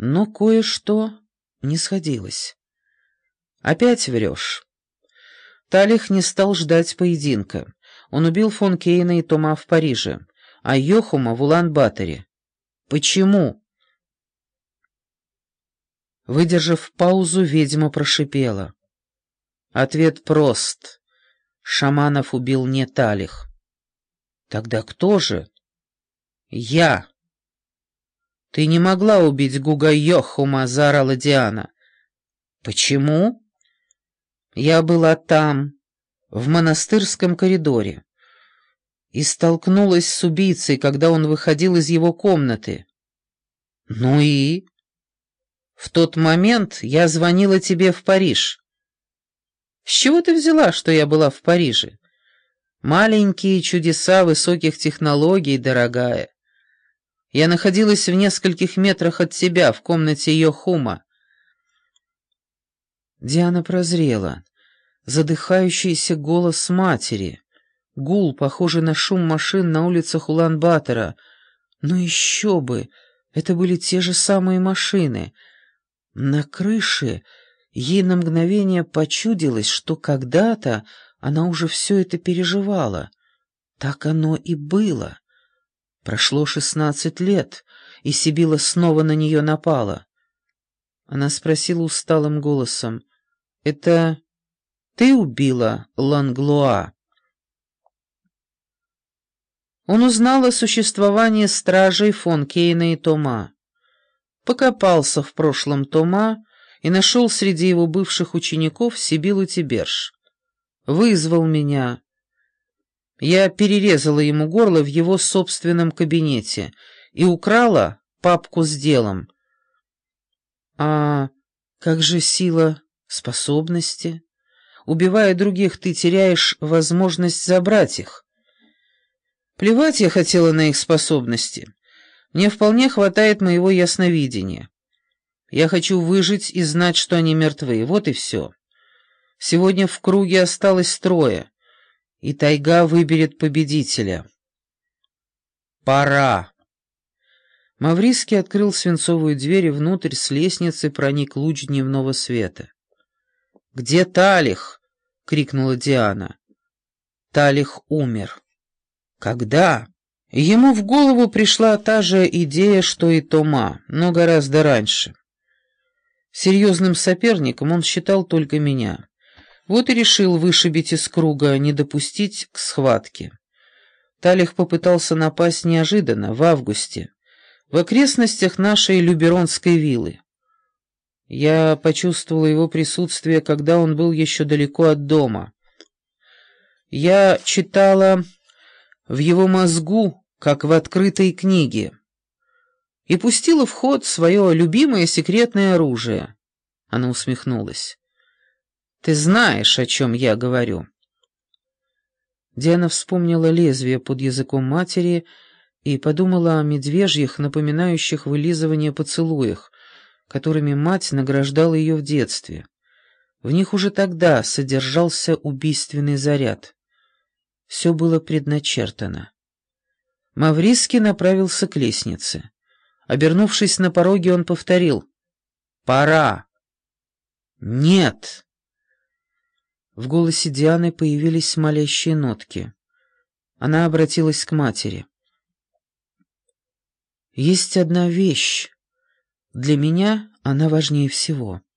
Но кое-что не сходилось. «Опять врешь». Талих не стал ждать поединка. Он убил фон Кейна и Тома в Париже, а Йохума в Улан-Баторе. Почему? Выдержав паузу, ведьма прошипела. Ответ прост. Шаманов убил не Талих. Тогда кто же? Я. Ты не могла убить Гуга Йохума, заорала Диана. Почему? Я была там, в монастырском коридоре, и столкнулась с убийцей, когда он выходил из его комнаты. Ну и? В тот момент я звонила тебе в Париж. С чего ты взяла, что я была в Париже? Маленькие чудеса высоких технологий, дорогая. Я находилась в нескольких метрах от тебя, в комнате Йохума. Диана прозрела. Задыхающийся голос матери. Гул, похожий на шум машин на улицах Улан-Батора. Ну еще бы! Это были те же самые машины. На крыше ей на мгновение почудилось, что когда-то она уже все это переживала. Так оно и было. Прошло 16 лет, и Сибила снова на нее напала. Она спросила усталым голосом: «Это ты убила Ланглуа?» Он узнал о существовании стражей фон Кейна и Тома. Покопался в прошлом Тома и нашел среди его бывших учеников Сибилу Тиберж. Вызвал меня. Я перерезала ему горло в его собственном кабинете и украла папку с делом. А как же сила способности? Убивая других, ты теряешь возможность забрать их. Плевать я хотела на их способности. Мне вполне хватает моего ясновидения. Я хочу выжить и знать, что они мертвы. Вот и все. Сегодня в круге осталось 3, и тайга выберет победителя. Пора. Мавриский открыл свинцовую дверь, и внутрь с лестницы проник луч дневного света. «Где Талих?» — крикнула Диана. Талих умер. Когда? Ему в голову пришла та же идея, что и Тома, но гораздо раньше. Серьезным соперником он считал только меня. Вот и решил вышибить из круга, не допустить к схватке. Талих попытался напасть неожиданно, в августе, в окрестностях нашей Люберонской виллы. Я почувствовала его присутствие, когда он был еще далеко от дома. Я читала в его мозгу, как в открытой книге, и пустила в ход свое любимое секретное оружие. Она усмехнулась. «Ты знаешь, о чем я говорю». Диана вспомнила лезвие под языком матери и подумала о медвежьих, напоминающих вылизывание поцелуях, которыми мать награждала ее в детстве. В них уже тогда содержался убийственный заряд. Все было предначертано. Мавриский направился к лестнице. Обернувшись на пороге, он повторил: «Пора!» «Нет!» В голосе Дианы появились молящие нотки. Она обратилась к матери. «Есть одна вещь. Для меня она важнее всего.